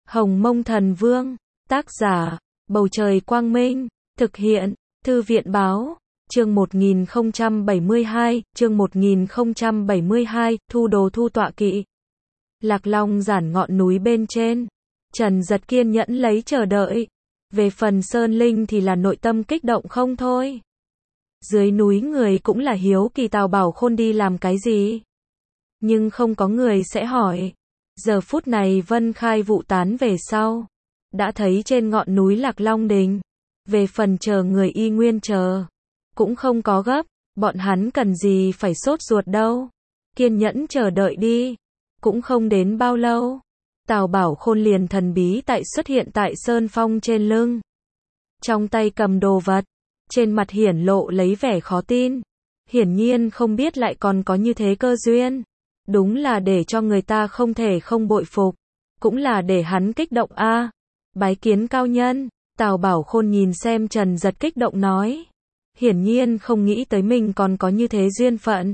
Hồng Mông Thần Vương, tác giả, Bầu Trời Quang Minh, thực hiện, Thư viện Báo, chương 1072, thu đồ thu tọa kỵ. Lạc Long giản ngọn núi bên trên, Trần Giật kiên nhẫn lấy chờ đợi. Về phần Sơn Linh thì là nội tâm kích động không thôi. Dưới núi người cũng là hiếu kỳ Tào Bảo Khôn đi làm cái gì. Nhưng không có người sẽ hỏi. Giờ phút này Vân Khai vụ tán về sau. Đã thấy trên ngọn núi Lạc Long Đình. Về phần chờ người y nguyên chờ. Cũng không có gấp, bọn hắn cần gì phải sốt ruột đâu. Kiên nhẫn chờ đợi đi. Cũng không đến bao lâu. Tào Bảo Khôn liền thần bí xuất hiện tại Sơn Phong trên lưng. Trong tay cầm đồ vật. Trên mặt hiển lộ lấy vẻ khó tin. Hiển nhiên không biết lại còn có như thế cơ duyên. Đúng là để cho người ta không thể không bội phục. Cũng là để hắn kích động a. Bái kiến cao nhân. Tào Bảo Khôn nhìn xem Trần Giật kích động nói. Hiển nhiên không nghĩ tới mình còn có như thế duyên phận.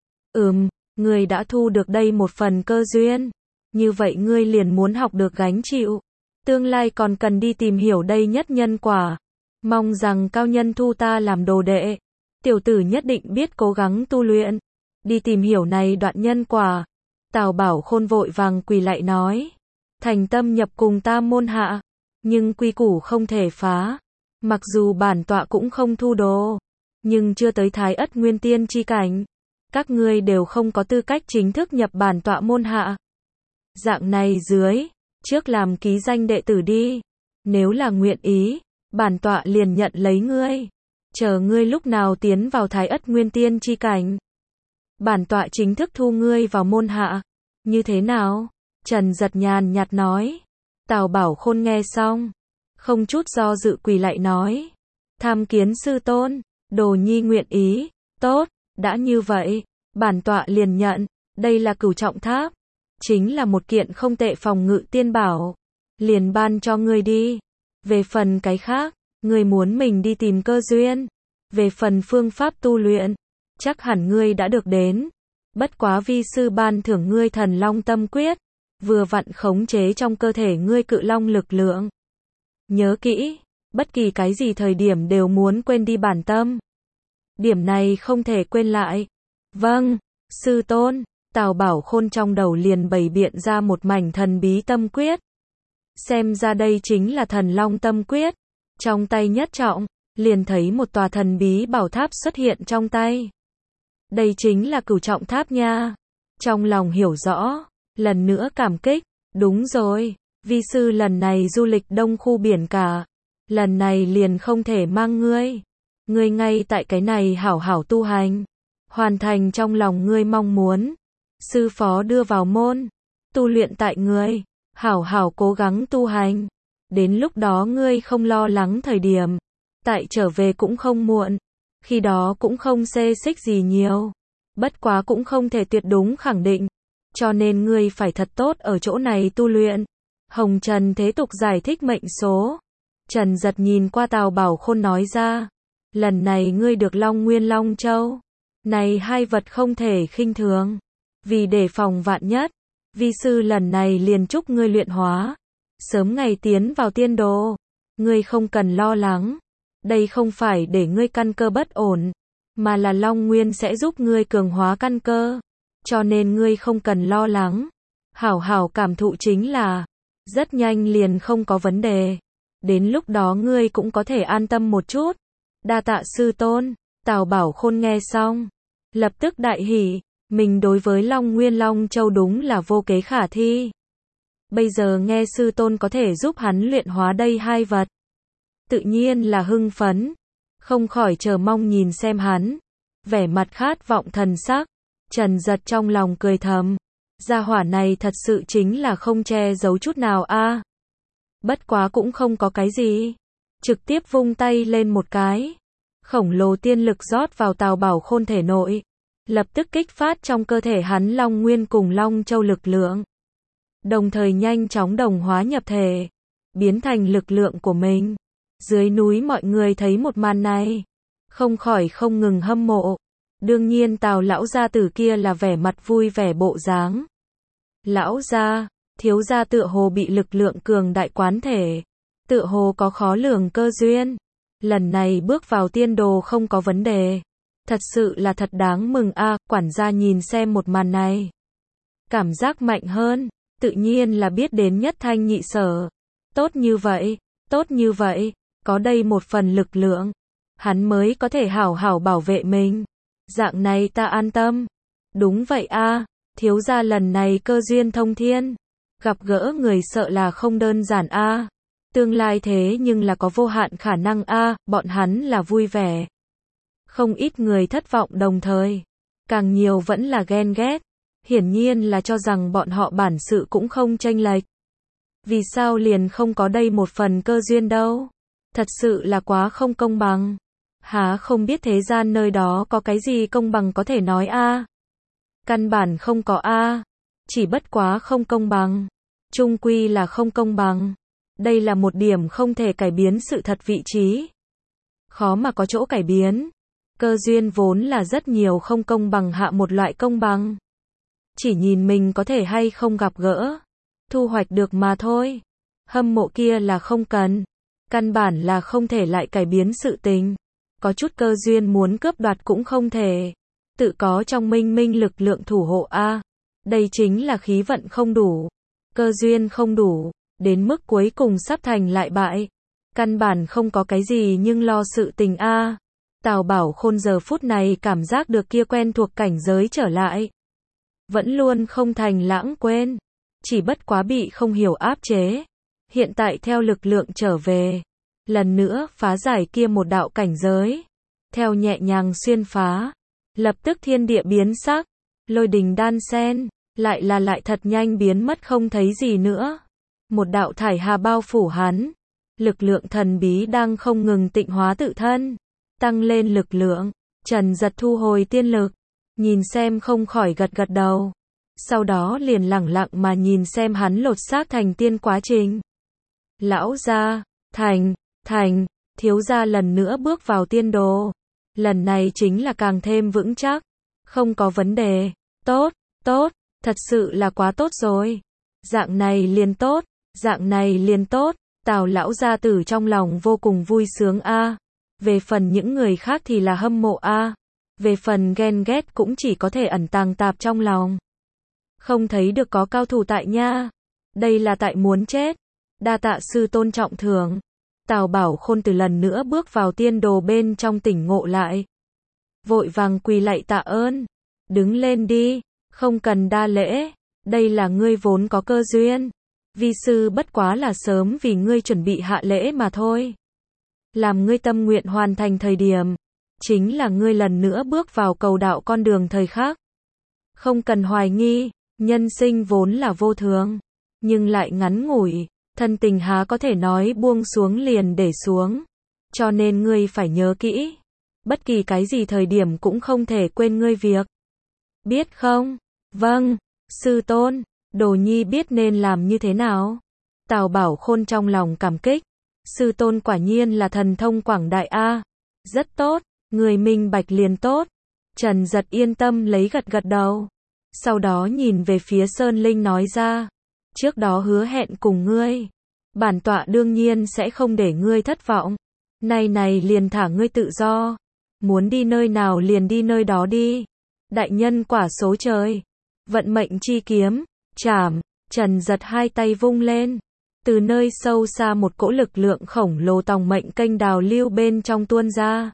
Ngươi đã thu được đây một phần cơ duyên. Như vậy ngươi liền muốn học được gánh chịu. Tương lai còn cần đi tìm hiểu đây nhất nhân quả. Mong rằng cao nhân thu ta làm đồ đệ. Tiểu tử nhất định biết cố gắng tu luyện. Đi tìm hiểu này đoạn nhân quả. Tào Bảo Khôn vội vàng quỳ lạy nói. Thành tâm nhập cùng ta môn hạ. Nhưng quy củ không thể phá. Mặc dù bản tọa cũng không thu đồ. Nhưng chưa tới Thái Ất Nguyên Tiên chi cảnh. Các ngươi đều không có tư cách chính thức nhập bản tọa môn hạ. Dạng này dưới. Trước làm ký danh đệ tử đi. Nếu là nguyện ý. Bản tọa liền nhận lấy ngươi. Chờ ngươi lúc nào tiến vào Thái Ất Nguyên Tiên chi cảnh. Bản tọa chính thức thu ngươi vào môn hạ. Như thế nào? Trần Giật nhàn nhạt nói. Tào Bảo Khôn nghe xong. Không chút do dự quỳ lại nói. Tham kiến sư tôn. Đồ nhi nguyện ý. Tốt, đã như vậy. Bản tọa liền nhận. Đây là Cửu Trọng Tháp. Chính là một kiện không tệ phòng ngự tiên bảo. Liền ban cho ngươi đi. Về phần cái khác, ngươi muốn mình đi tìm cơ duyên. Về phần phương pháp tu luyện, chắc hẳn ngươi đã được đến. Bất quá vi sư ban thưởng ngươi Thần Long Tâm Quyết. Vừa vặn khống chế trong cơ thể ngươi Cự Long lực lượng. Nhớ kỹ, bất kỳ cái gì thời điểm đều muốn quên đi bản tâm. Điểm này không thể quên lại. Vâng, sư tôn. Tào Bảo Khôn trong đầu liền bày biện ra một mảnh thần bí tâm quyết. Xem ra đây chính là Thần Long Tâm Quyết. Trong tay nhất trọng, liền thấy một tòa thần bí bảo tháp xuất hiện trong tay. Đây chính là Cửu Trọng Tháp nha. Trong lòng hiểu rõ, lần nữa cảm kích. Đúng rồi, vi sư lần này du lịch đông khu biển cả. Lần này liền không thể mang ngươi. Ngươi ngay tại cái này hảo hảo tu hành. Hoàn thành trong lòng ngươi mong muốn. Sư phó đưa vào môn. Tu luyện tại ngươi. Hảo hảo cố gắng tu hành. Đến lúc đó ngươi không lo lắng thời điểm. Tại trở về cũng không muộn. Khi đó cũng không xê xích gì nhiều. Bất quá cũng không thể tuyệt đúng khẳng định. Cho nên ngươi phải thật tốt ở chỗ này tu luyện. Hồng Trần thế tục giải thích mệnh số. Trần Giật nhìn qua Tào Bảo Khôn nói ra. Lần này ngươi được Long Nguyên Long Châu. Này hai vật không thể khinh thường. Vì đề phòng vạn nhất. Vi sư lần này liền chúc ngươi luyện hóa. Sớm ngày tiến vào tiên đồ. Ngươi không cần lo lắng. Đây không phải để ngươi căn cơ bất ổn. Mà là Long Nguyên sẽ giúp ngươi cường hóa căn cơ. Cho nên ngươi không cần lo lắng. Hảo hảo cảm thụ chính là. Rất nhanh liền không có vấn đề. Đến lúc đó ngươi cũng có thể an tâm một chút. Đa tạ sư tôn. Tào Bảo Khôn nghe xong. Lập tức đại hỉ. Mình đối với Long Nguyên Long Châu đúng là vô kế khả thi. Bây giờ nghe sư tôn có thể giúp hắn luyện hóa đây hai vật. Tự nhiên là hưng phấn. Không khỏi chờ mong nhìn xem hắn. Vẻ mặt khát vọng thần sắc. Trần Giật trong lòng cười thầm. Gia hỏa này thật sự chính là không che giấu chút nào a. Bất quá cũng không có cái gì. Trực tiếp vung tay lên một cái. Khổng lồ tiên lực rót vào Tào Bảo Khôn thể nội. Lập tức kích phát trong cơ thể hắn Long Nguyên cùng Long Châu lực lượng. Đồng thời nhanh chóng đồng hóa nhập thể. Biến thành lực lượng của mình. Dưới núi mọi người thấy một màn này. Không khỏi không ngừng hâm mộ. Đương nhiên Tào lão gia tử kia là vẻ mặt vui vẻ bộ dáng. Lão gia, thiếu gia tựa hồ bị lực lượng cường đại quán thể, tựa hồ có khó lường cơ duyên. Lần này bước vào tiên đồ không có vấn đề. Thật sự là thật đáng mừng a. Quản gia nhìn xem một màn này, cảm giác mạnh hơn, tự nhiên là biết đến nhất thanh nhị sở. Tốt như vậy, có đây một phần lực lượng, hắn mới có thể hảo hảo bảo vệ mình. Dạng này ta an tâm. Đúng vậy a, thiếu gia lần này cơ duyên thông thiên, gặp gỡ người sợ là không đơn giản a. Tương lai thế nhưng là có vô hạn khả năng a, bọn hắn là vui vẻ. Không ít người thất vọng đồng thời, càng nhiều vẫn là ghen ghét, hiển nhiên là cho rằng bọn họ bản sự cũng không chênh lệch. Vì sao liền không có đây một phần cơ duyên đâu? Thật sự là quá không công bằng. Há không biết thế gian nơi đó có cái gì công bằng có thể nói a? Căn bản không có a, chỉ bất quá không công bằng. Chung quy là không công bằng. Đây là một điểm không thể cải biến sự thật vị trí. Khó mà có chỗ cải biến. Cơ duyên vốn là rất nhiều không công bằng hạ một loại công bằng. Chỉ nhìn mình có thể hay không gặp gỡ, thu hoạch được mà thôi. Hâm mộ kia là không cần. Căn bản là không thể lại cải biến sự tình. Có chút cơ duyên muốn cướp đoạt cũng không thể. Tự có trong minh minh lực lượng thủ hộ a. Đây chính là khí vận không đủ. Cơ duyên không đủ. Đến mức cuối cùng sắp thành lại bại. Căn bản không có cái gì nhưng lo sự tình a. Tào Bảo Khôn giờ phút này cảm giác được kia quen thuộc cảnh giới trở lại. Vẫn luôn không thành lãng quên. Chỉ bất quá bị không hiểu áp chế. Hiện tại theo lực lượng trở về. Lần nữa phá giải kia một đạo cảnh giới. Theo nhẹ nhàng xuyên phá. Lập tức thiên địa biến sắc. Lôi đình đan sen. Lại thật nhanh biến mất không thấy gì nữa. Một đạo thải hà bao phủ hắn. Lực lượng thần bí đang không ngừng tịnh hóa tự thân. Tăng lên lực lượng. Trần Giật thu hồi tiên lực. Nhìn xem không khỏi gật gật đầu. Sau đó liền lẳng lặng mà nhìn xem hắn lột xác thành tiên quá trình. Lão gia, thành, thiếu gia lần nữa bước vào tiên đồ. Lần này chính là càng thêm vững chắc. Không có vấn đề. Tốt, thật sự là quá tốt rồi. Dạng này liền tốt. Tào lão gia tử trong lòng vô cùng vui sướng a. Về phần những người khác thì là hâm mộ a. Về phần ghen ghét cũng chỉ có thể ẩn tàng tạp trong lòng. Không thấy được có cao thủ tại nha. Đây là tại muốn chết. Đa tạ sư tôn trọng thưởng. Tào Bảo Khôn từ lần nữa bước vào tiên đồ bên trong tỉnh ngộ lại. Vội vàng quỳ lạy tạ ơn. Đứng lên đi, không cần đa lễ. Đây là ngươi vốn có cơ duyên. Vi sư bất quá là sớm vì ngươi chuẩn bị hạ lễ mà thôi. Làm ngươi tâm nguyện hoàn thành thời điểm. Chính là ngươi lần nữa bước vào cầu đạo con đường thời khắc. Không cần hoài nghi, nhân sinh vốn là vô thường. Nhưng lại ngắn ngủi. Thân tình há có thể nói buông xuống liền để xuống. Cho nên ngươi phải nhớ kỹ. Bất kỳ cái gì thời điểm cũng không thể quên ngươi việc. Biết không? Vâng, sư tôn. Đồ nhi biết nên làm như thế nào. Tào Bảo Khôn trong lòng cảm kích. Sư tôn quả nhiên là thần thông quảng đại a. Rất tốt, người minh bạch liền tốt. Trần Giật yên tâm lấy gật gật đầu. Sau đó nhìn về phía Sơn Linh nói ra. Trước đó hứa hẹn cùng ngươi. Bản tọa đương nhiên sẽ không để ngươi thất vọng. Này liền thả ngươi tự do. Muốn đi nơi nào liền đi nơi đó đi. Đại nhân quả số trời. Vận mệnh chi kiếm. Chảm. Trần Giật hai tay vung lên. Từ nơi sâu xa một cỗ lực lượng khổng lồ tòng mệnh kênh đào lưu bên trong tuôn ra.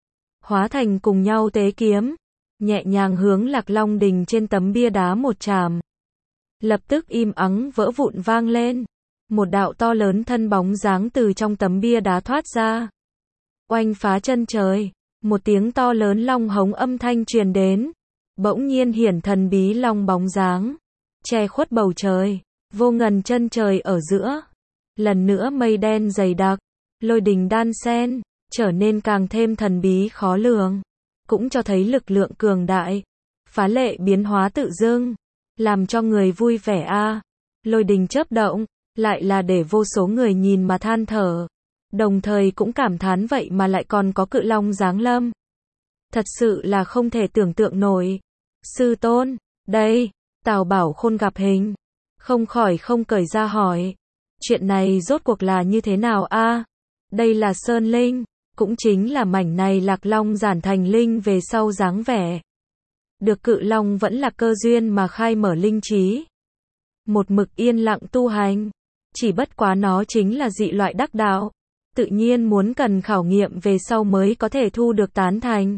Hóa thành cùng nhau tế kiếm. Nhẹ nhàng hướng Lạc Long Đình trên tấm bia đá một chàm. Lập tức im ắng vỡ vụn vang lên. Một đạo to lớn thân bóng dáng từ trong tấm bia đá thoát ra. Oanh phá chân trời. Một tiếng to lớn long hống âm thanh truyền đến. Bỗng nhiên hiển thần bí long bóng dáng. Che khuất bầu trời. Vô ngần chân trời ở giữa. Lần nữa mây đen dày đặc. Lôi đình đan sen. Trở nên càng thêm thần bí khó lường. Cũng cho thấy lực lượng cường đại. Phá lệ biến hóa tự dưng. Làm cho người vui vẻ a. Lôi đình chớp động. Lại là để vô số người nhìn mà than thở. Đồng thời cũng cảm thán vậy mà lại còn có cự long giáng lâm. Thật sự là không thể tưởng tượng nổi. Sư tôn, đây, Tào Bảo Khôn gặp hình. không khỏi không cởi ra hỏi. Chuyện này rốt cuộc là như thế nào a? Đây là Sơn Linh, cũng chính là mảnh này Lạc Long giản thành linh về sau dáng vẻ. Được Cự Long vẫn là cơ duyên mà khai mở linh trí. Một mực yên lặng tu hành, chỉ bất quá nó chính là dị loại đắc đạo, tự nhiên muốn cần khảo nghiệm về sau mới có thể thu được tán thành.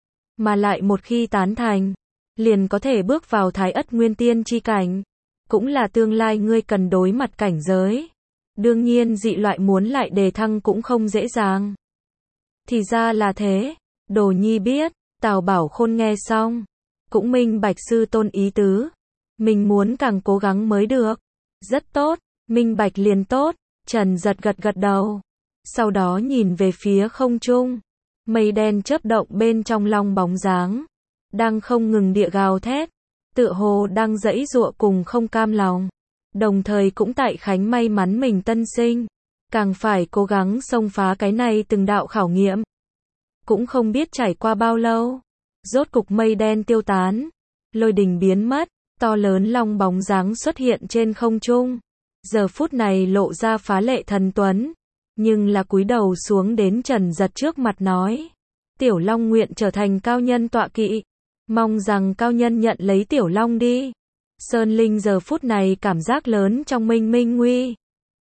Mà lại một khi tán thành, liền có thể bước vào Thái Ất Nguyên Tiên chi cảnh, cũng là tương lai ngươi cần đối mặt cảnh giới. Đương nhiên dị loại muốn lại đề thăng cũng không dễ dàng. Thì ra là thế, Đồ Nhi biết. Tào Bảo Khôn nghe xong, cũng minh bạch sư tôn ý tứ. Mình muốn càng cố gắng mới được. Rất tốt, minh bạch liền tốt. Trần Giật gật gật đầu. Sau đó nhìn về phía không trung. Mây đen chớp động bên trong long bóng dáng. Đang không ngừng địa gào thét. Tựa hồ đang giãy giụa cùng không cam lòng. Đồng thời cũng tại khánh may mắn mình tân sinh. Càng phải cố gắng xông phá cái này từng đạo khảo nghiệm. Cũng không biết trải qua bao lâu. Rốt cục mây đen tiêu tán. Lôi đình biến mất. To lớn long bóng dáng xuất hiện trên không trung. Giờ phút này lộ ra phá lệ thần tuấn. Nhưng là cúi đầu xuống đến Trần Giật trước mặt nói. Tiểu Long nguyện trở thành cao nhân tọa kỵ. Mong rằng cao nhân nhận lấy Tiểu Long đi. Sơn Linh giờ phút này cảm giác lớn trong minh minh nguy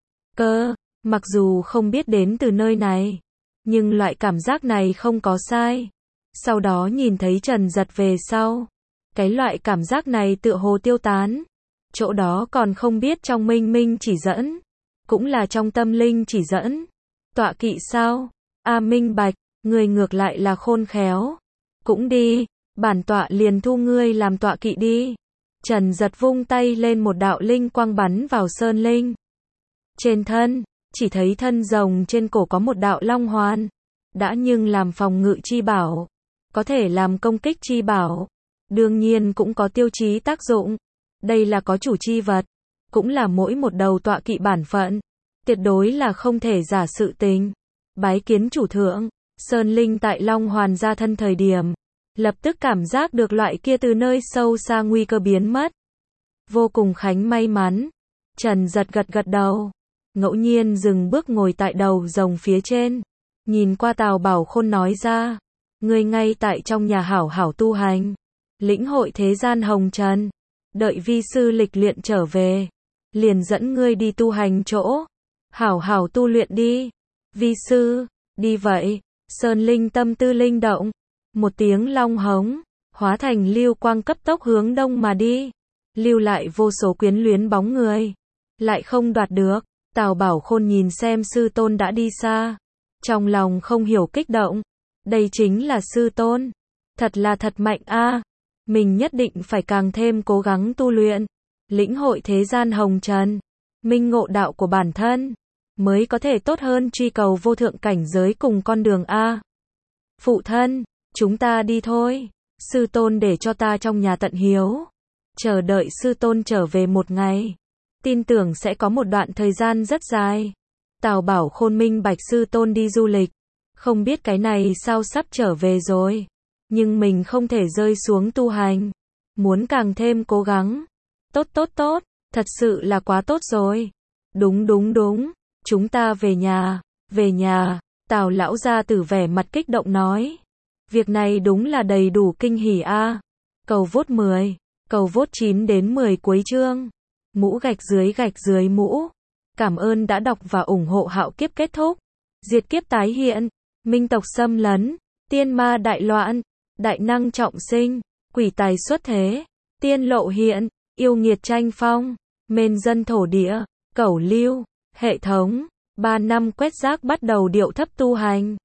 cơ. Mặc dù không biết đến từ nơi này, nhưng loại cảm giác này không có sai. Sau đó nhìn thấy Trần Giật về sau, cái loại cảm giác này tựa hồ tiêu tán. Chỗ đó còn không biết trong minh minh chỉ dẫn, cũng là trong tâm linh chỉ dẫn. Tọa kỵ sao? A minh bạch, người ngược lại là khôn khéo. Cũng đi, bản tọa liền thu ngươi làm tọa kỵ đi. Trần Giật vung tay lên một đạo linh quang bắn vào Sơn Linh. Trên thân, chỉ thấy thân rồng trên cổ có một đạo long hoàn. Đã nhưng làm phòng ngự chi bảo, có thể làm công kích chi bảo. Đương nhiên cũng có tiêu chí tác dụng. Đây là có chủ chi vật, cũng là mỗi một đầu tọa kỵ bản phận. Tuyệt đối là không thể giả sự tình. Bái kiến chủ thượng. Sơn Linh tại long hoàn ra thân thời điểm, lập tức cảm giác được loại kia từ nơi sâu xa nguy cơ biến mất. Vô cùng khánh may mắn. Trần Giật gật gật đầu. Ngẫu nhiên dừng bước ngồi tại đầu rồng phía trên. Nhìn qua Tào Bảo Khôn nói ra. Ngươi ngay tại trong nhà hảo hảo tu hành. Lĩnh hội thế gian hồng trần. Đợi vi sư lịch luyện trở về. Liền dẫn ngươi đi tu hành chỗ. Hảo hảo tu luyện đi. Vi sư, đi vậy. Sơn Linh tâm tư linh động. Một tiếng long hống, hóa thành lưu quang cấp tốc hướng đông mà đi. Lưu lại vô số quyến luyến bóng người. Lại không đoạt được. Tào Bảo Khôn nhìn xem sư tôn đã đi xa. Trong lòng không hiểu kích động. Đây chính là sư tôn. Thật là thật mạnh a. Mình nhất định phải càng thêm cố gắng tu luyện. Lĩnh hội thế gian hồng trần. Minh ngộ đạo của bản thân. Mới có thể tốt hơn truy cầu vô thượng cảnh giới cùng con đường a. Phụ thân, chúng ta đi thôi. Sư tôn để cho ta trong nhà tận hiếu. Chờ đợi sư tôn trở về một ngày. Tin tưởng sẽ có một đoạn thời gian rất dài. Tào Bảo Khôn minh bạch sư tôn đi du lịch. Không biết cái này sao sắp trở về rồi. Nhưng mình không thể rơi xuống tu hành. Muốn càng thêm cố gắng. Tốt tốt tốt, thật sự là quá tốt rồi. Đúng đúng đúng, chúng ta về nhà. Về nhà, Tào lão gia tử vẻ mặt kích động nói. Việc này đúng là đầy đủ kinh hỉ a. Cầu vote 10, cầu vote 9 đến 10 cuối chương. Mũ gạch dưới mũ. Cảm ơn đã đọc và ủng hộ Hạo Kiếp kết thúc. Diệt kiếp tái hiện. Minh tộc xâm lấn. Tiên ma đại loạn. Đại năng trọng sinh. Quỷ tài xuất thế. Tiên lộ hiện. Yêu nghiệt tranh phong. Mên dân thổ địa. Cẩu lưu. Hệ thống. 3 năm quét rác bắt đầu điệu thấp tu hành.